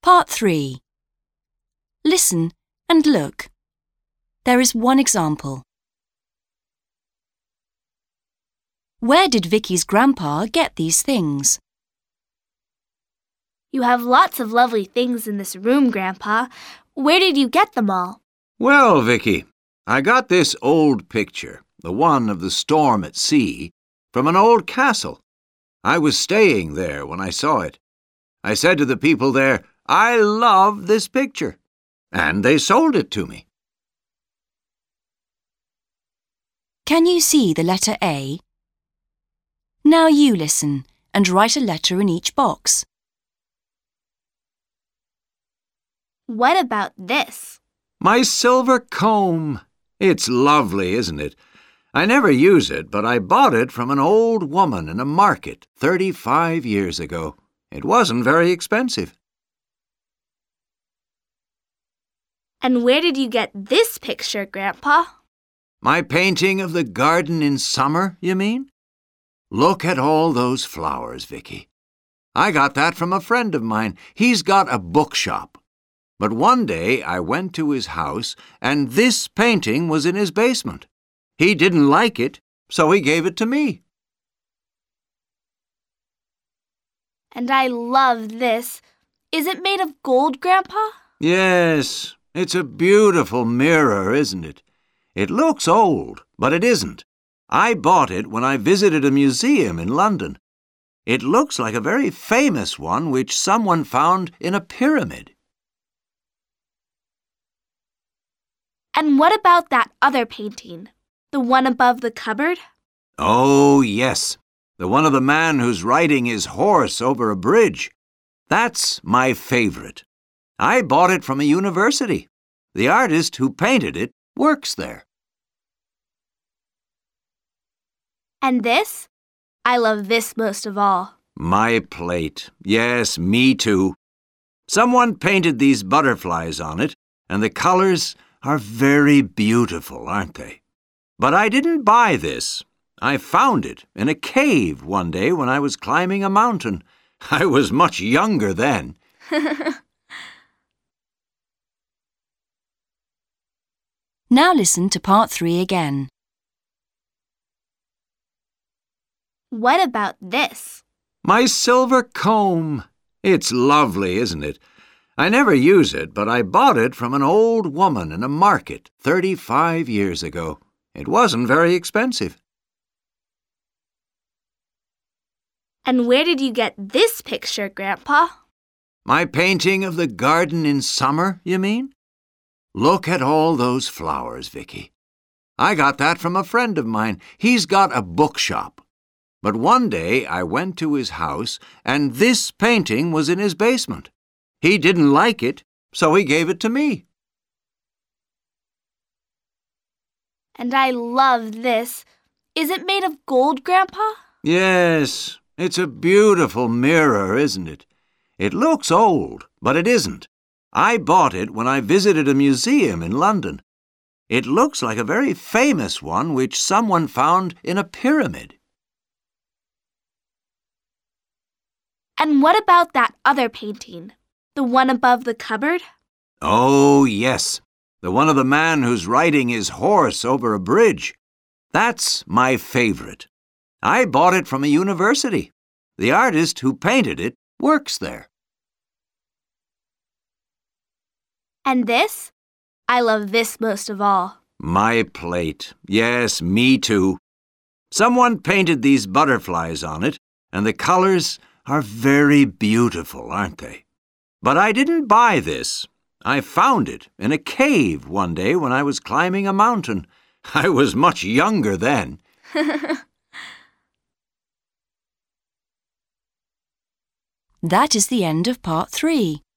Part 3. Listen and look. There is one example. Where did Vicky's grandpa get these things? You have lots of lovely things in this room, Grandpa. Where did you get them all? Well, Vicky, I got this old picture, the one of the storm at sea, from an old castle. I was staying there when I saw it. I said to the people there, "I love this picture," and they sold it to me. Can you see the letter A? Now you listen and write a letter in each box. What about this? My silver comb. It's lovely, isn't it? I never use it, but I bought it from an old woman in a market 35 years ago. It wasn't very expensive. And where did you get this picture, Grandpa? My painting of the garden in summer, you mean? Look at all those flowers, Vicky. I got that from a friend of mine. He's got a bookshop. But one day I went to his house, and this painting was in his basement. He didn't like it, so he gave it to me. And I love this. Is it made of gold, Grandpa? Yes, it's a beautiful mirror, isn't it? It looks old, but it isn't. I bought it when I visited a museum in London. It looks like a very famous one which someone found in a pyramid. And what about that other painting? The one above the cupboard? Oh, yes. The one of the man who's riding his horse over a bridge. That's my favorite. I bought it from a university. The artist who painted it works there. And this? I love this most of all. My plate. Yes, me too. Someone painted these butterflies on it, and the colors are very beautiful, aren't they? But I didn't buy this. I found it in a cave one day when I was climbing a mountain. I was much younger then. Now listen to Part 3 again. What about this? My silver comb. It's lovely, isn't it? I never use it, but I bought it from an old woman in a market 35 years ago. It wasn't very expensive. And where did you get this picture, Grandpa? My painting of the garden in summer, you mean? Look at all those flowers, Vicky. I got that from a friend of mine. He's got a bookshop. But one day I went to his house, and this painting was in his basement. He didn't like it, so he gave it to me. And I love this. Is it made of gold, Grandpa? Yes, it's a beautiful mirror, isn't it? It looks old, but it isn't. I bought it when I visited a museum in London. It looks like a very famous one which someone found in a pyramid. And what about that other painting? The one above the cupboard? Oh, yes. The one of the man who's riding his horse over a bridge. That's my favorite. I bought it from a university. The artist who painted it works there. And this? I love this most of all. My plate. Yes, me too. Someone painted these butterflies on it, and the colors are very beautiful, aren't they? But I didn't buy this. I found it in a cave one day when I was climbing a mountain. I was much younger then. That is the end of Part 3.